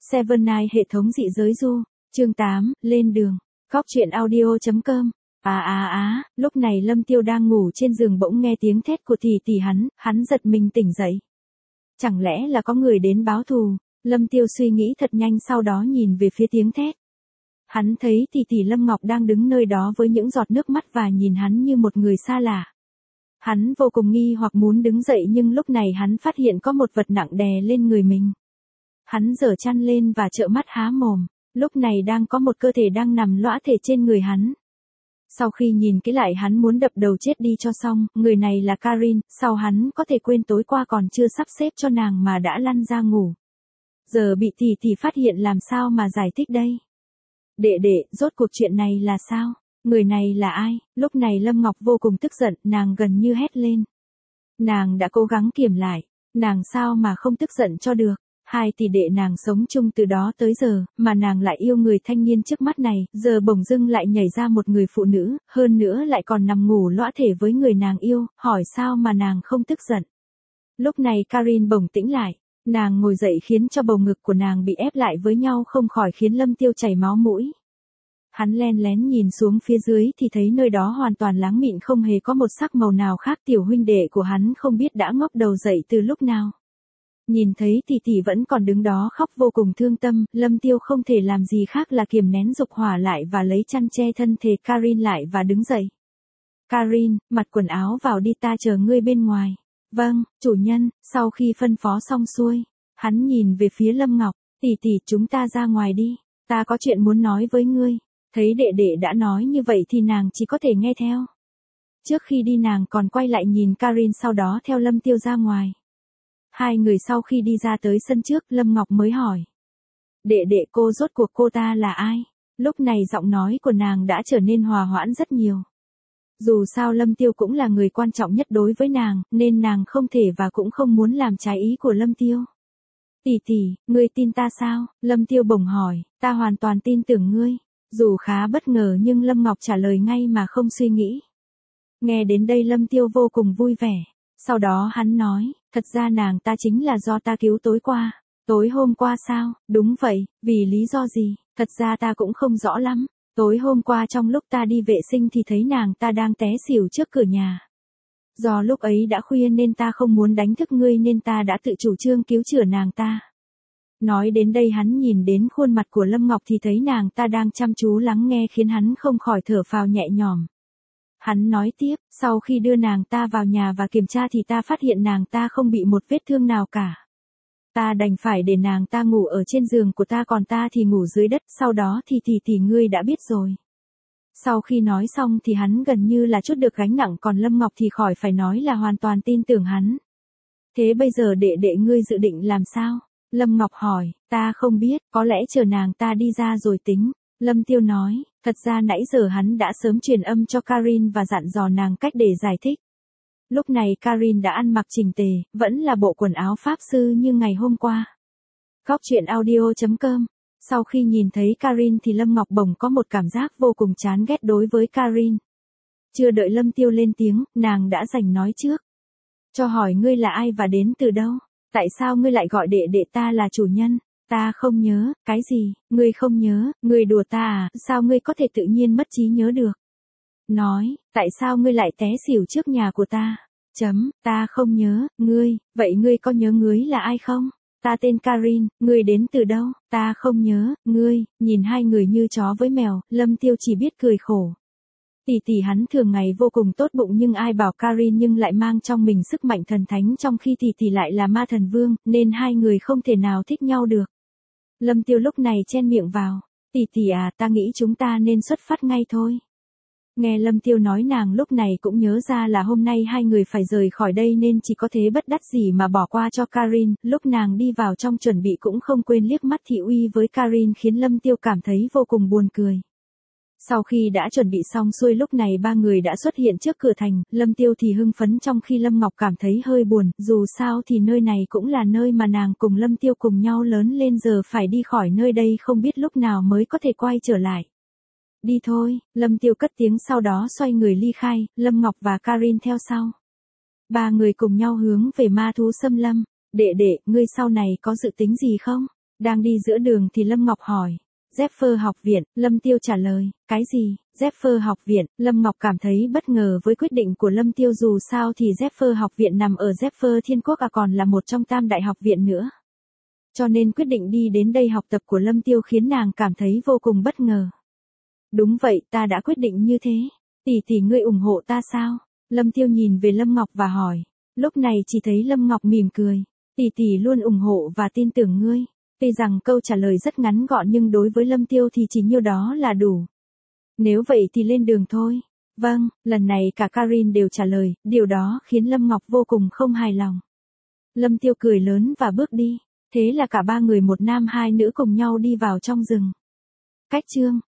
Seven Night hệ thống dị giới du, chương 8, lên đường, Góc truyện audio.com. Lúc này Lâm Tiêu đang ngủ trên giường bỗng nghe tiếng thét của tỷ hắn giật mình tỉnh dậy. Chẳng lẽ là có người đến báo thù? Lâm Tiêu suy nghĩ thật nhanh, sau đó nhìn về phía tiếng thét. Hắn thấy tỷ Lâm Ngọc đang đứng nơi đó với những giọt nước mắt và nhìn hắn như một người xa lạ. Hắn vô cùng nghi hoặc muốn đứng dậy, nhưng lúc này hắn phát hiện có một vật nặng đè lên người mình. Hắn giở chăn lên và trợn mắt há mồm, lúc này đang có một cơ thể đang nằm lõa thể trên người hắn. Sau khi nhìn kỹ lại hắn muốn đập đầu chết đi cho xong, người này là Karin, sao hắn có thể quên tối qua còn chưa sắp xếp cho nàng mà đã lăn ra ngủ. Giờ bị tỷ phát hiện làm sao mà giải thích đây? Đệ, rốt cuộc chuyện này là sao? Người này là ai? Lúc này Lâm Ngọc vô cùng tức giận, nàng gần như hét lên. Nàng đã cố gắng kiềm lại, nàng sao mà không tức giận cho được. Hai tỷ đệ nàng sống chung từ đó tới giờ, mà nàng lại yêu người thanh niên trước mắt này, giờ bỗng dưng lại nhảy ra một người phụ nữ, hơn nữa lại còn nằm ngủ lõa thể với người nàng yêu, hỏi sao mà nàng không tức giận. Lúc này Karin bỗng tĩnh lại, nàng ngồi dậy khiến cho bầu ngực của nàng bị ép lại với nhau, không khỏi khiến Lâm Tiêu chảy máu mũi. Hắn len lén nhìn xuống phía dưới thì thấy nơi đó hoàn toàn láng mịn, không hề có một sắc màu nào khác. Tiểu huynh đệ của hắn không biết đã ngóc đầu dậy từ lúc nào. Nhìn thấy tỷ vẫn còn đứng đó khóc vô cùng thương tâm, Lâm Tiêu không thể làm gì khác là kiềm nén dục hỏa lại và lấy chăn che thân thể Karin lại và đứng dậy. Karin, mặc quần áo vào đi, ta chờ ngươi bên ngoài. Vâng, chủ nhân. Sau khi phân phó xong xuôi, hắn nhìn về phía Lâm Ngọc, tỷ chúng ta ra ngoài đi, ta có chuyện muốn nói với ngươi. Thấy đệ đã nói như vậy thì nàng chỉ có thể nghe theo. Trước khi đi nàng còn quay lại nhìn Karin, sau đó theo Lâm Tiêu ra ngoài. Hai người sau khi đi ra tới sân trước, Lâm Ngọc mới hỏi. Đệ, cô rốt cuộc cô ta là ai? Lúc này giọng nói của nàng đã trở nên hòa hoãn rất nhiều. Dù sao Lâm Tiêu cũng là người quan trọng nhất đối với nàng, nên nàng không thể và cũng không muốn làm trái ý của Lâm Tiêu. Tỷ, ngươi tin ta sao? Lâm Tiêu bỗng hỏi. Ta hoàn toàn tin tưởng ngươi. Dù khá bất ngờ nhưng Lâm Ngọc trả lời ngay mà không suy nghĩ. Nghe đến đây Lâm Tiêu vô cùng vui vẻ. Sau đó hắn nói, thật ra nàng ta chính là do ta cứu tối qua. Tối hôm qua sao? Đúng vậy, vì lý do gì? Thật ra ta cũng không rõ lắm. Tối hôm qua trong lúc ta đi vệ sinh thì thấy nàng ta đang té xỉu trước cửa nhà. Do lúc ấy đã khuya nên ta không muốn đánh thức ngươi nên ta đã tự chủ trương cứu chữa nàng ta. Nói đến đây hắn nhìn đến khuôn mặt của Lâm Ngọc thì thấy nàng ta đang chăm chú lắng nghe khiến hắn không khỏi thở phào nhẹ nhõm. Hắn nói tiếp, sau khi đưa nàng ta vào nhà và kiểm tra thì ta phát hiện nàng ta không bị một vết thương nào cả. Ta đành phải để nàng ta ngủ ở trên giường của ta, còn ta thì ngủ dưới đất, sau đó thì tỷ ngươi đã biết rồi. Sau khi nói xong thì hắn gần như là trút được gánh nặng, còn Lâm Ngọc thì khỏi phải nói là hoàn toàn tin tưởng hắn. Thế bây giờ đệ ngươi dự định làm sao? Lâm Ngọc hỏi. Ta không biết, có lẽ chờ nàng ta đi ra rồi tính. Lâm Tiêu nói, thật ra nãy giờ hắn đã sớm truyền âm cho Karin và dặn dò nàng cách để giải thích. Lúc này Karin đã ăn mặc chỉnh tề, vẫn là bộ quần áo pháp sư như ngày hôm qua. Góc truyện audio.com. Sau khi nhìn thấy Karin thì Lâm Ngọc bỗng có một cảm giác vô cùng chán ghét đối với Karin. Chưa đợi Lâm Tiêu lên tiếng, nàng đã giành nói trước. Cho hỏi ngươi là ai và đến từ đâu? Tại sao ngươi lại gọi đệ ta là chủ nhân? Ta không nhớ. Cái gì? Ngươi không nhớ? Ngươi đùa ta à? Sao ngươi có thể tự nhiên mất trí nhớ được? Nói, tại sao ngươi lại té xỉu trước nhà của ta? Ta không nhớ. Ngươi, vậy ngươi có nhớ ngươi là ai không? Ta tên Karin, ngươi đến từ đâu? Ta không nhớ. Ngươi, nhìn hai người như chó với mèo, Lâm Tiêu chỉ biết cười khổ. Tỷ hắn thường ngày vô cùng tốt bụng, nhưng ai bảo Karin nhưng lại mang trong mình sức mạnh thần thánh, trong khi tỷ lại là ma thần vương, nên hai người không thể nào thích nhau được. Lâm Tiêu lúc này chen miệng vào. Tỷ à, ta nghĩ chúng ta nên xuất phát ngay thôi. Nghe Lâm Tiêu nói nàng lúc này cũng nhớ ra là hôm nay hai người phải rời khỏi đây nên chỉ có thế bất đắc dĩ mà bỏ qua cho Karin. Lúc nàng đi vào trong chuẩn bị cũng không quên liếc mắt thị uy với Karin khiến Lâm Tiêu cảm thấy vô cùng buồn cười. Sau khi đã chuẩn bị xong xuôi lúc này ba người đã xuất hiện trước cửa thành, Lâm Tiêu thì hưng phấn trong khi Lâm Ngọc cảm thấy hơi buồn, dù sao thì nơi này cũng là nơi mà nàng cùng Lâm Tiêu cùng nhau lớn lên, giờ phải đi khỏi nơi đây không biết lúc nào mới có thể quay trở lại. Đi thôi, Lâm Tiêu cất tiếng sau đó xoay người ly khai, Lâm Ngọc và Karin theo sau. Ba người cùng nhau hướng về ma thú xâm lâm. Đệ, ngươi sau này có dự tính gì không? Đang đi giữa đường thì Lâm Ngọc hỏi. Zephyr học viện, Lâm Tiêu trả lời. Cái gì? Zephyr học viện, Lâm Ngọc cảm thấy bất ngờ với quyết định của Lâm Tiêu, dù sao thì Zephyr học viện nằm ở Zephyr Thiên Quốc còn là một trong tam đại học viện nữa. Cho nên quyết định đi đến đây học tập của Lâm Tiêu khiến nàng cảm thấy vô cùng bất ngờ. Đúng vậy, ta đã quyết định như thế. Tỷ ngươi ủng hộ ta sao? Lâm Tiêu nhìn về Lâm Ngọc và hỏi. Lúc này chỉ thấy Lâm Ngọc mỉm cười. Tỷ luôn ủng hộ và tin tưởng ngươi. Tuy rằng câu trả lời rất ngắn gọn nhưng đối với Lâm Tiêu thì chỉ nhiêu đó là đủ. Nếu vậy thì lên đường thôi. Vâng, lần này cả Karin đều trả lời, điều đó khiến Lâm Ngọc vô cùng không hài lòng. Lâm Tiêu cười lớn và bước đi. Thế là cả ba người một nam hai nữ cùng nhau đi vào trong rừng. Cách chương